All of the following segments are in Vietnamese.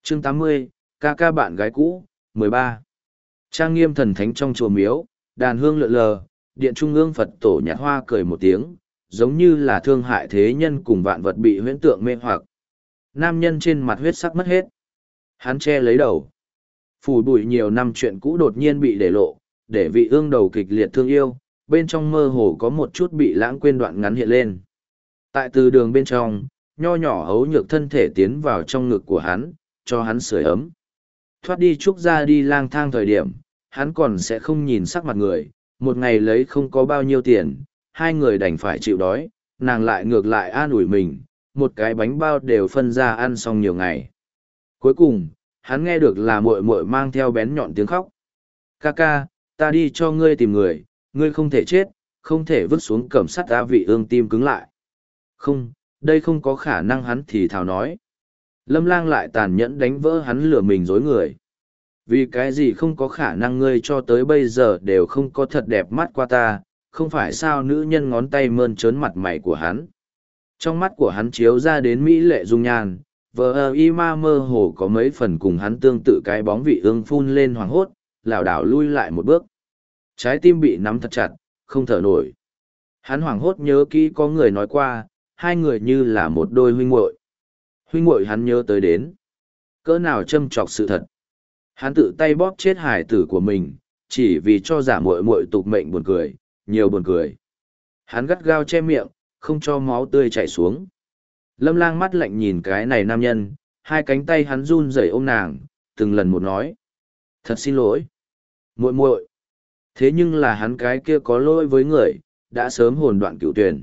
Chương 80, ca ca bạn gái cũ, 13. Trang nghiêm thần thánh trong chùa miếu, đàn hương lượn lờ, điện trung ương Phật tổ nhạt hoa cười một tiếng, giống như là thương hại thế nhân cùng vạn vật bị huyễn tượng mê hoặc. Nam nhân trên mặt huyết sắc mất hết. Hắn che lấy đầu. Phủ bụi nhiều năm chuyện cũ đột nhiên bị để lộ, để vị ương đầu kịch liệt thương yêu, bên trong mơ hồ có một chút bị lãng quên đoạn ngắn hiện lên. Tại từ đường bên trong, nho nhỏ hấu nhược thân thể tiến vào trong ngực của hắn, cho hắn sưởi ấm. Thoát đi trúc ra đi lang thang thời điểm, hắn còn sẽ không nhìn sắc mặt người, một ngày lấy không có bao nhiêu tiền, hai người đành phải chịu đói, nàng lại ngược lại an ủi mình, một cái bánh bao đều phân ra ăn xong nhiều ngày. Cuối cùng, hắn nghe được là muội muội mang theo bén nhọn tiếng khóc. Ca ca, ta đi cho ngươi tìm người, ngươi không thể chết, không thể vứt xuống cẩm sắt ta. Vị ương tim cứng lại. Không, đây không có khả năng, hắn thì thào nói. Lâm Lang lại tàn nhẫn đánh vỡ hắn lừa mình dối người. Vì cái gì không có khả năng, ngươi cho tới bây giờ đều không có thật đẹp mắt qua ta, không phải sao? Nữ nhân ngón tay mơn trớn mặt mày của hắn. Trong mắt của hắn chiếu ra đến mỹ lệ dung nhan, vờ y ma mơ hồ có mấy phần cùng hắn tương tự. Cái bóng vị ương phun lên hoảng hốt, lảo đảo lui lại một bước. Trái tim bị nắm thật chặt, không thở nổi. Hắn hoảng hốt nhớ kỹ có người nói qua, hai người như là một đôi huynh muội. Huynh muội hắn nhớ tới đến. Cỡ nào châm chọc sự thật. Hắn tự tay bóp chết hải tử của mình, chỉ vì cho giả muội muội tục mệnh buồn cười, nhiều buồn cười. Hắn gắt gao che miệng, không cho máu tươi chảy xuống. Lâm Lang mắt lạnh nhìn cái này nam nhân, hai cánh tay hắn run rẩy ôm nàng, từng lần một nói. Thật xin lỗi. Muội muội. Thế nhưng là hắn cái kia có lỗi với người, đã sớm hồn đoạn cựu tuyển.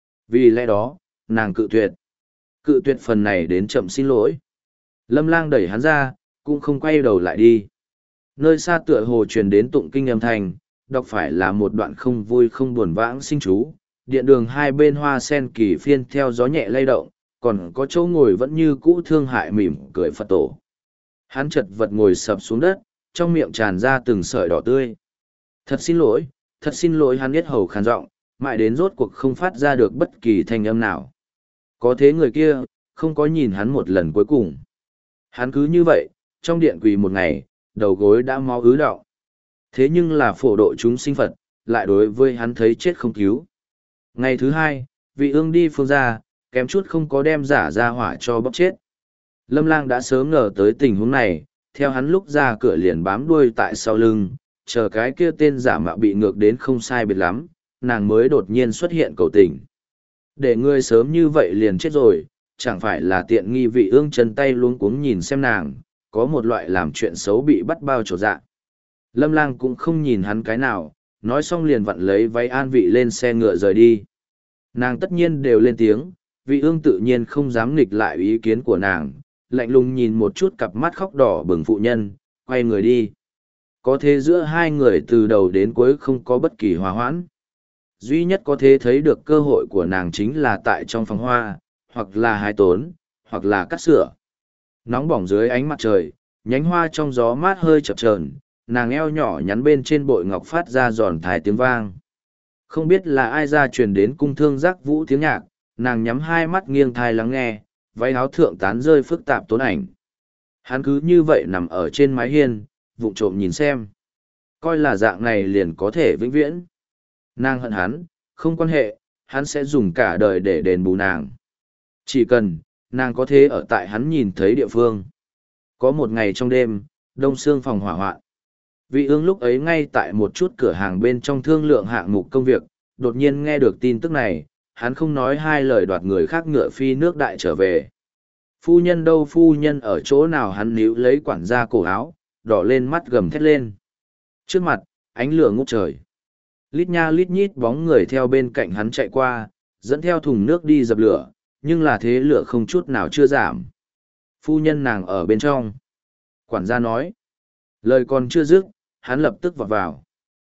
Vì lẽ đó, nàng cự tuyệt. Cự tuyệt phần này đến chậm xin lỗi. Lâm Lang đẩy hắn ra, cũng không quay đầu lại đi. Nơi xa tựa hồ truyền đến tụng kinh âm thanh, đọc phải là một đoạn không vui không buồn vãng sinh chú. Điện đường hai bên hoa sen kỳ phiên theo gió nhẹ lay động, còn có chỗ ngồi vẫn như cũ thương hại mỉm cười Phật tổ. Hắn chật vật ngồi sập xuống đất, trong miệng tràn ra từng sợi đỏ tươi. Thật xin lỗi, hắn biết hầu khàn giọng, mãi đến rốt cuộc không phát ra được bất kỳ thanh âm nào. Có thế người kia, không có nhìn hắn một lần cuối cùng. Hắn cứ như vậy, trong điện quỳ một ngày, đầu gối đã máu ứ đọng. Thế nhưng là phổ độ chúng sinh Phật, lại đối với hắn thấy chết không cứu. Ngày thứ hai, vị ương đi phương ra, kém chút không có đem giả ra hỏa cho bóc chết. Lâm Lang đã sớm ngờ tới tình huống này, theo hắn lúc ra cửa liền bám đuôi tại sau lưng, chờ cái kia tên giả mạo bị ngược đến không sai biệt lắm, nàng mới đột nhiên xuất hiện cầu tình. Để ngươi sớm như vậy liền chết rồi, chẳng phải là tiện nghi. Vị ương chân tay luống cuống nhìn xem nàng, có một loại làm chuyện xấu bị bắt bao trột dạ. Lâm Lang cũng không nhìn hắn cái nào, nói xong liền vặn lấy váy an vị lên xe ngựa rời đi. Nàng tất nhiên đều lên tiếng, vị ương tự nhiên không dám nghịch lại ý kiến của nàng, lạnh lùng nhìn một chút cặp mắt khóc đỏ bừng phụ nhân, quay người đi. Có thế giữa hai người từ đầu đến cuối không có bất kỳ hòa hoãn. Duy nhất có thể thấy được cơ hội của nàng chính là tại trong phòng hoa, hoặc là hái tốn, hoặc là cắt sửa. Nóng bỏng dưới ánh mặt trời, nhánh hoa trong gió mát hơi chập chờn, nàng eo nhỏ nhắn bên trên bội ngọc phát ra giòn thái tiếng vang. Không biết là ai ra truyền đến cung thương giác vũ tiếng nhạc, nàng nhắm hai mắt nghiêng thai lắng nghe, váy áo thượng tán rơi phức tạp tốn ảnh. Hắn cứ như vậy nằm ở trên mái hiên, vụng trộm nhìn xem. Coi là dạng này liền có thể vĩnh viễn. Nàng hận hắn, không quan hệ, hắn sẽ dùng cả đời để đền bù nàng. Chỉ cần, nàng có thể ở tại hắn nhìn thấy địa phương. Có một ngày trong đêm, đông sương phòng hỏa hoạn. Vị ương lúc ấy ngay tại một chút cửa hàng bên trong thương lượng hạng mục công việc, đột nhiên nghe được tin tức này, hắn không nói hai lời đoạt người khác ngựa phi nước đại trở về. Phu nhân đâu, phu nhân ở chỗ nào? Hắn níu lấy quản gia cổ áo, đỏ lên mắt gầm thét lên. Trước mặt, ánh lửa ngút trời. Lít nha lít nhít bóng người theo bên cạnh hắn chạy qua, dẫn theo thùng nước đi dập lửa, nhưng là thế lửa không chút nào chưa giảm. Phu nhân nàng ở bên trong. Quản gia nói. Lời còn chưa dứt, hắn lập tức vọt vào.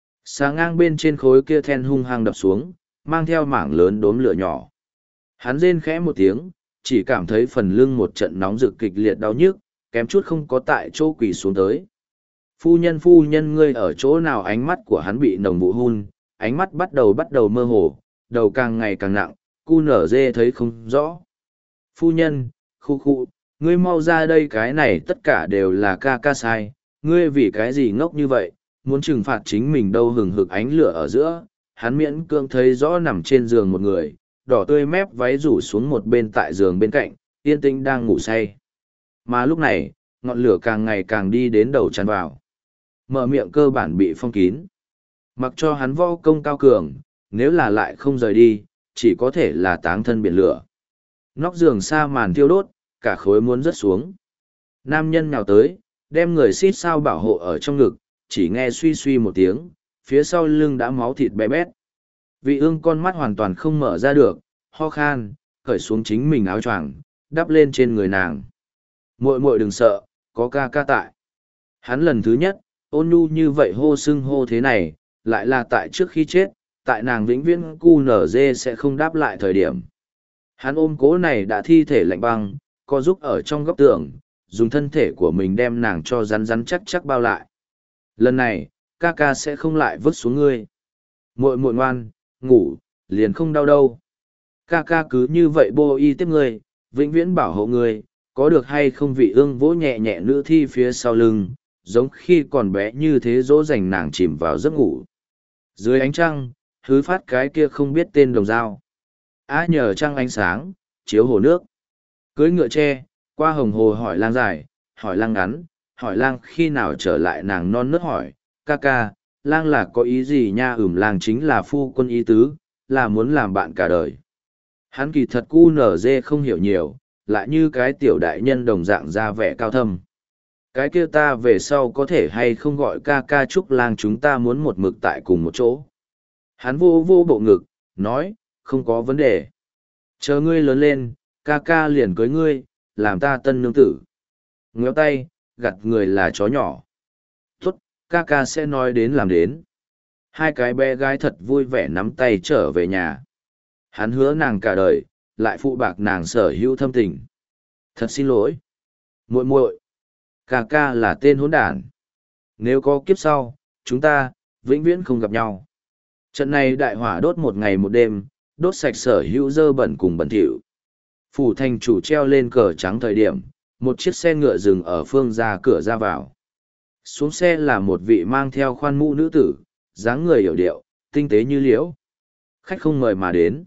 Xà ngang bên trên khối kia then hung hăng đập xuống, mang theo mảng lớn đốm lửa nhỏ. Hắn rên khẽ một tiếng, chỉ cảm thấy phần lưng một trận nóng rực kịch liệt đau nhức, kém chút không có tại chỗ quỳ xuống tới. Phu nhân ngươi ở chỗ nào? Ánh mắt của hắn bị nồng vụ hun, ánh mắt bắt đầu mơ hồ, đầu càng ngày càng nặng, cu nở dê thấy không rõ. Phu nhân, khu khu, Ngươi mau ra đây, cái này tất cả đều là ca ca sai, ngươi vì cái gì ngốc như vậy, muốn trừng phạt chính mình đâu. Hừng hực ánh lửa ở giữa, hắn miễn cưỡng thấy rõ nằm trên giường một người, đỏ tươi mép váy rủ xuống một bên tại giường bên cạnh, yên tĩnh đang ngủ say. Mà lúc này, ngọn lửa càng ngày càng đi đến đầu tràn vào. Mở miệng cơ bản bị phong kín. Mặc cho hắn võ công cao cường, nếu là lại không rời đi, chỉ có thể là táng thân biển lửa. Nóc giường xa màn thiêu đốt, cả khối muốn rớt xuống. Nam nhân nhào tới, đem người xít sao bảo hộ ở trong ngực, chỉ nghe suy suy một tiếng, phía sau lưng đã máu thịt bé bét. Vị ương con mắt hoàn toàn không mở ra được, ho khan, cởi xuống chính mình áo choàng, đắp lên trên người nàng. Muội muội đừng sợ, có ca ca tại. Hắn lần thứ nhất, ôn nhu như vậy hô xưng hô thế này, lại là tại trước khi chết, tại nàng vĩnh viễn cu nở dê sẽ không đáp lại thời điểm. Hắn ôm cố này đã thi thể lạnh băng, co giúp ở trong góc tường, dùng thân thể của mình đem nàng cho rắn rắn chắc chắc bao lại. Lần này, ca ca sẽ không lại vứt xuống ngươi. Muội muội ngoan, ngủ, liền không đau đâu. Ca ca cứ như vậy bô y tiếp ngươi, vĩnh viễn bảo hộ ngươi, có được hay không? Vị ương vỗ nhẹ nhẹ nữ thi phía sau lưng, giống khi còn bé như thế dỗ dành nàng chìm vào giấc ngủ. Dưới ánh trăng, hứ phát cái kia không biết tên đồng dao. Nhờ trăng ánh sáng, chiếu hồ nước. Cưới ngựa tre, qua hồng hồ hỏi lang dài, hỏi lang ngắn, hỏi lang khi nào trở lại. Nàng non nớt hỏi, ca ca, lang là có ý gì nha? Lang chính là phu quân ý tứ, là muốn làm bạn cả đời. Hắn kỳ thật cu nở dê không hiểu nhiều, lại như cái tiểu đại nhân đồng dạng ra vẻ cao thâm. Cái kia ta về sau có thể hay không gọi ca ca chúc lang, chúng ta muốn một mực tại cùng một chỗ. Hắn vô vô bộ ngực, nói, không có vấn đề. Chờ ngươi lớn lên, ca ca liền cưới ngươi, làm ta tân nương tử. Ngoéo tay, gặt người là chó nhỏ. Tốt, ca ca sẽ nói đến làm đến. Hai cái bé gái thật vui vẻ nắm tay trở về nhà. Hắn hứa nàng cả đời, lại phụ bạc nàng sở hữu thâm tình. Thật xin lỗi. Muội muội, ca ca là tên hỗn đản. Nếu có kiếp sau, chúng ta, vĩnh viễn không gặp nhau. Trận này đại hỏa đốt một ngày một đêm, đốt sạch sở hữu dơ bẩn cùng bẩn thỉu. Phủ thành chủ treo lên cờ trắng thời điểm, một chiếc xe ngựa dừng ở phương ra cửa ra vào. Xuống xe là một vị mang theo khoan mũ nữ tử, dáng người hiểu điệu, tinh tế như liễu. Khách không mời mà đến.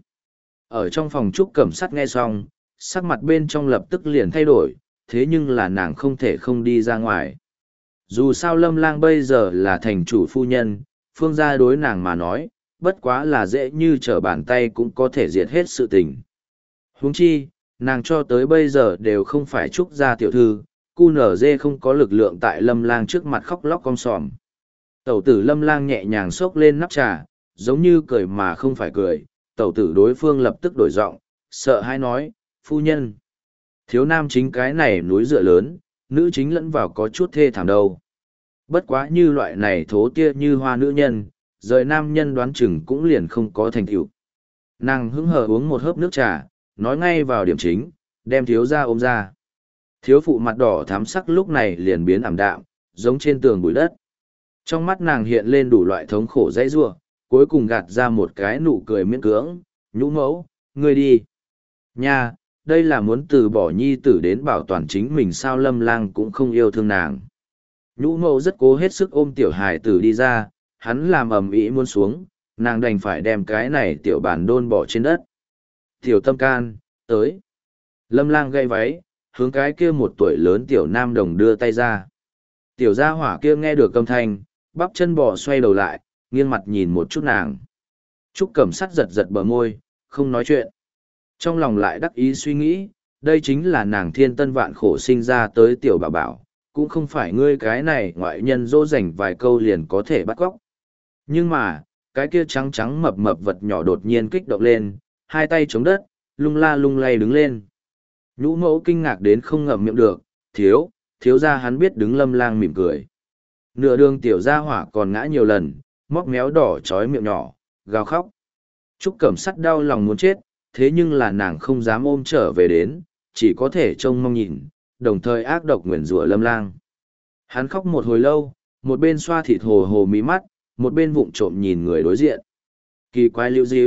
Ở trong phòng trúc cẩm sắt nghe xong, sắc mặt bên trong lập tức liền thay đổi, thế nhưng là nàng không thể không đi ra ngoài. Dù sao Lâm Lang bây giờ là thành chủ phu nhân, phương gia đối nàng mà nói, bất quá là dễ như trở bàn tay cũng có thể diệt hết sự tình. Huống chi, nàng cho tới bây giờ đều không phải trúc gia tiểu thư, cu nở dê không có lực lượng tại Lâm Lang trước mặt khóc lóc con sòm. Tẩu tử Lâm Lang nhẹ nhàng xốc lên nắp trà, giống như cười mà không phải cười. Tẩu tử đối phương lập tức đổi giọng, sợ hãi nói, phu nhân. Thiếu nam chính cái này núi dựa lớn, nữ chính lẫn vào có chút thê thảm đâu. Bất quá như loại này thố tia như hoa nữ nhân, rời nam nhân đoán chừng cũng liền không có thành tựu. Nàng hứng hờ uống một hớp nước trà, nói ngay vào điểm chính, đem thiếu ra ôm ra. Thiếu phụ mặt đỏ thắm sắc lúc này liền biến ảm đạm, giống trên tường bụi đất. Trong mắt nàng hiện lên đủ loại thống khổ dãy rua, cuối cùng gạt ra một cái nụ cười miễn cưỡng, nhũ mẫu, ngươi đi. Nha, đây là muốn từ bỏ nhi tử đến bảo toàn chính mình sao? Lâm Lang cũng không yêu thương nàng. Nhũ mẫu rất cố hết sức ôm tiểu hài tử đi ra, hắn làm ầm ĩ muốn xuống, nàng đành phải đem cái này tiểu bàn đôn bỏ trên đất. Tiểu tâm can, tới. Lâm Lang gậy váy, hướng cái kia một tuổi lớn tiểu nam đồng đưa tay ra. Tiểu gia hỏa kia nghe được âm thanh, bắp chân bò xoay đầu lại, nghiêng mặt nhìn một chút nàng. Trúc Cẩm Sắt giật giật bờ môi, không nói chuyện. Trong lòng lại đắc ý suy nghĩ, đây chính là nàng thiên tân vạn khổ sinh ra tới tiểu bảo bảo, cũng không phải ngươi cái này ngoại nhân dỗ dành vài câu liền có thể bắt cóc. Nhưng mà, cái kia trắng trắng mập mập vật nhỏ đột nhiên kích động lên, hai tay chống đất, lung la lung lay đứng lên. Nhũ mẫu kinh ngạc đến không ngậm miệng được, thiếu ra hắn biết đứng Lâm Lang mỉm cười. Nửa đường tiểu gia hỏa còn ngã nhiều lần, móc méo đỏ trói miệng nhỏ, gào khóc. Trúc Cẩm Sắt đau lòng muốn chết, thế nhưng là nàng không dám ôm trở về đến, chỉ có thể trông mong nhìn, đồng thời ác độc nguyền rủa Lâm Lang. Hắn khóc một hồi lâu, một bên xoa thịt hồ hồ mí mắt, một bên vụng trộm nhìn người đối diện. Kỳ quái liễu díu,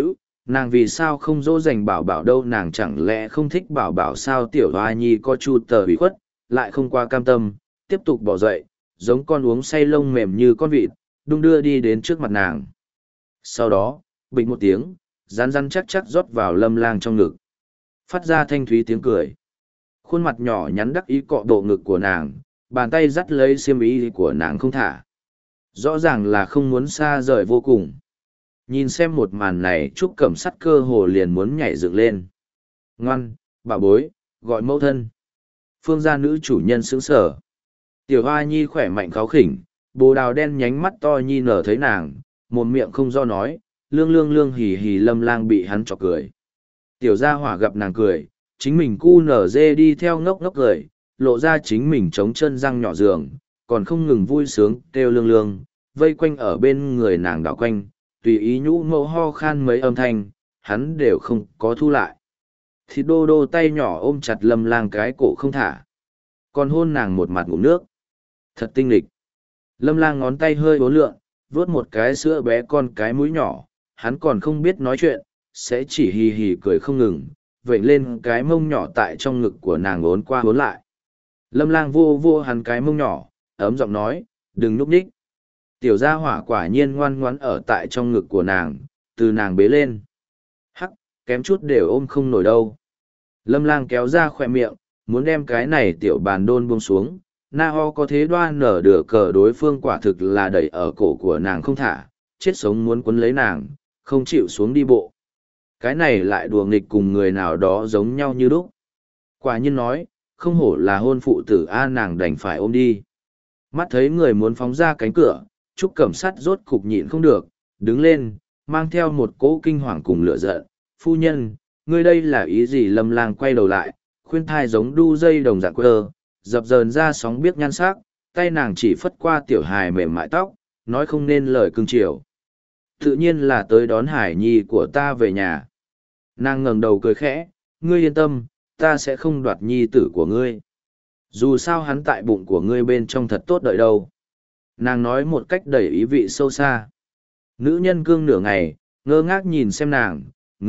Nàng vì sao không dỗ dành bảo bảo đâu, nàng chẳng lẽ không thích bảo bảo sao? Tiểu hoa nhi có chu tờ ủy khuất, lại không qua cam tâm, tiếp tục bỏ dậy, giống con uống say lông mềm như con vịt, đung đưa đi đến trước mặt nàng. Sau đó, bịch một tiếng, rán rán chắc chắc rót vào Lâm Lang trong ngực. Phát ra thanh thúy tiếng cười. Khuôn mặt nhỏ nhắn đắc ý cọ bộ ngực của nàng, bàn tay dắt lấy xiêm y của nàng không thả. Rõ ràng là không muốn xa rời vô cùng. Nhìn xem một màn này, Trúc Cẩm Sắt cơ hồ liền muốn nhảy dựng lên. Ngoan, bà bối, gọi mẫu thân. Phương gia nữ chủ nhân sững sờ. Tiểu Hoa Nhi khỏe mạnh kháo khỉnh, bồ đào đen nhánh mắt to nhi nở thấy nàng, mồm miệng không do nói, lương lương lương hì hì. Lâm Lang bị hắn chọc cười. Tiểu gia hỏa gặp nàng cười, chính mình cu nở dê đi theo ngốc ngốc cười, lộ ra chính mình trống chân răng nhỏ giường, còn không ngừng vui sướng kêu lương lương, vây quanh ở bên người nàng đảo quanh, tùy ý nhũ mẫu ho khan mấy âm thanh, hắn đều không có thu lại. Thì đô đô tay nhỏ ôm chặt Lâm Lang cái cổ không thả, còn hôn nàng một mặt ngụm nước. Thật tinh lịch. Lâm Lang ngón tay hơi uốn lượn, vuốt một cái sữa bé con cái mũi nhỏ, hắn còn không biết nói chuyện, sẽ chỉ hì hì cười không ngừng, vểnh lên cái mông nhỏ tại trong ngực của nàng uốn qua uốn lại. Lâm Lang vô vô hắn cái mông nhỏ, ấm giọng nói, đừng núp nhích. Tiểu gia hỏa quả nhiên ngoan ngoãn ở tại trong ngực của nàng, từ nàng bế lên. Hắc, kém chút đều ôm không nổi đâu. Lâm Lang kéo ra khỏe miệng, muốn đem cái này tiểu bàn đôn buông xuống. Na ho có thế đoan nở đửa cờ đối phương quả thực là đẩy ở cổ của nàng không thả, chết sống muốn quấn lấy nàng, không chịu xuống đi bộ. Cái này lại đùa nghịch cùng người nào đó giống nhau như lúc. Quả nhiên nói, không hổ là hôn phụ tử A, nàng đành phải ôm đi. Mắt thấy người muốn phóng ra cánh cửa, Trúc Cẩm Sắt rốt cục nhịn không được, đứng lên, mang theo một cỗ kinh hoàng cùng lửa giận. Phu nhân, ngươi đây là ý gì? Lâm Lang quay đầu lại, khuyên thai giống đu dây đồng dạng quơ, dập dờn ra sóng biếc nhan sắc, tay nàng chỉ phất qua tiểu hài mềm mại tóc, nói không nên lời cưng chiều. Tự nhiên là tới đón hải nhi của ta về nhà. Nàng ngẩng đầu cười khẽ, ngươi yên tâm, ta sẽ không đoạt nhi tử của ngươi. Dù sao hắn tại bụng của ngươi bên trong thật tốt đợi đâu. Nàng nói một cách đầy ý vị sâu xa. Nữ nhân cương nửa ngày, ngơ ngác nhìn xem nàng,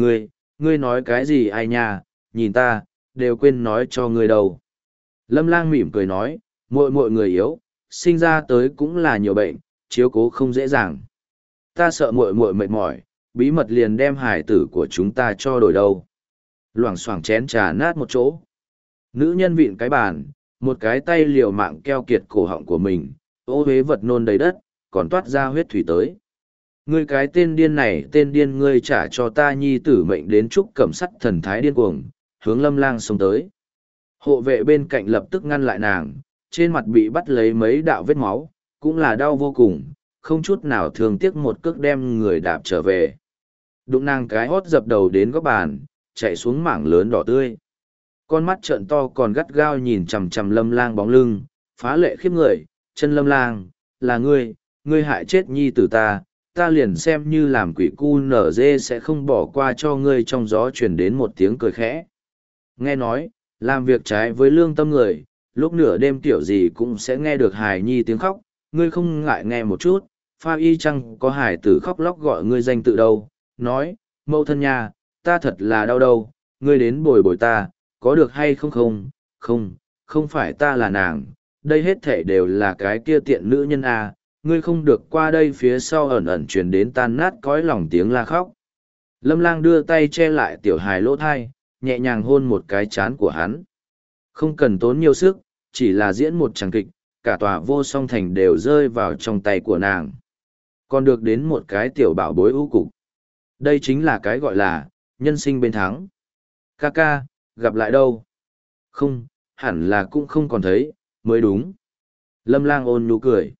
ngươi nói cái gì ai nha, nhìn ta, đều quên nói cho ngươi đâu. Lâm Lang mỉm cười nói, mọi người yếu, sinh ra tới cũng là nhiều bệnh, chiếu cố không dễ dàng. Ta sợ muội mệt mỏi, bí mật liền đem hải tử của chúng ta cho đổi đâu. Loảng xoảng chén trà nát một chỗ. Nữ nhân vịn cái bàn, một cái tay liều mạng keo kiệt cổ họng của mình, ô huế vật nôn đầy đất, còn toát ra huyết thủy tới. Ngươi cái tên điên này, tên điên, ngươi trả cho ta nhi tử mệnh. Đến Trúc Cẩm Sắt thần thái điên cuồng, hướng Lâm Lang xông tới. Hộ vệ bên cạnh lập tức ngăn lại nàng, trên mặt bị bắt lấy mấy đạo vết máu, cũng là đau vô cùng, không chút nào thương tiếc một cước đem người đạp trở về. Đụng nàng cái hót dập đầu đến góc bàn, chạy xuống mảng lớn đỏ tươi. Con mắt trợn to còn gắt gao nhìn chằm chằm Lâm Lang bóng lưng, phá lệ khiếp người. Chân Lâm Lang, là ngươi hại chết nhi tử ta, ta liền xem như làm quỷ cu nở dê sẽ không bỏ qua cho ngươi. Trong gió truyền đến một tiếng cười khẽ. Nghe nói, làm việc trái với lương tâm người, lúc nửa đêm tiểu gì cũng sẽ nghe được hài nhi tiếng khóc, ngươi không ngại nghe một chút, pha y chăng có hài tử khóc lóc gọi ngươi danh tự đâu, nói, mẫu thân nha, ta thật là đau đâu, ngươi đến bồi bồi ta, có được hay không? Không phải ta là nàng, đây hết thể đều là cái kia tiện nữ nhân à, ngươi không được qua đây. Phía sau ẩn ẩn truyền đến tan nát cõi lòng tiếng la khóc. Lâm Lang đưa tay che lại tiểu hài lỗ thai, nhẹ nhàng hôn một cái chán của hắn. Không cần tốn nhiều sức, chỉ là diễn một tràng kịch, cả tòa Vô Song Thành đều rơi vào trong tay của nàng. Còn được đến một cái tiểu bảo bối ưu cục. Đây chính là cái gọi là nhân sinh bên thắng. Ca ca, gặp lại đâu? Không, hẳn là cũng không còn thấy, mới đúng. Lâm Lang ôn nhu cười.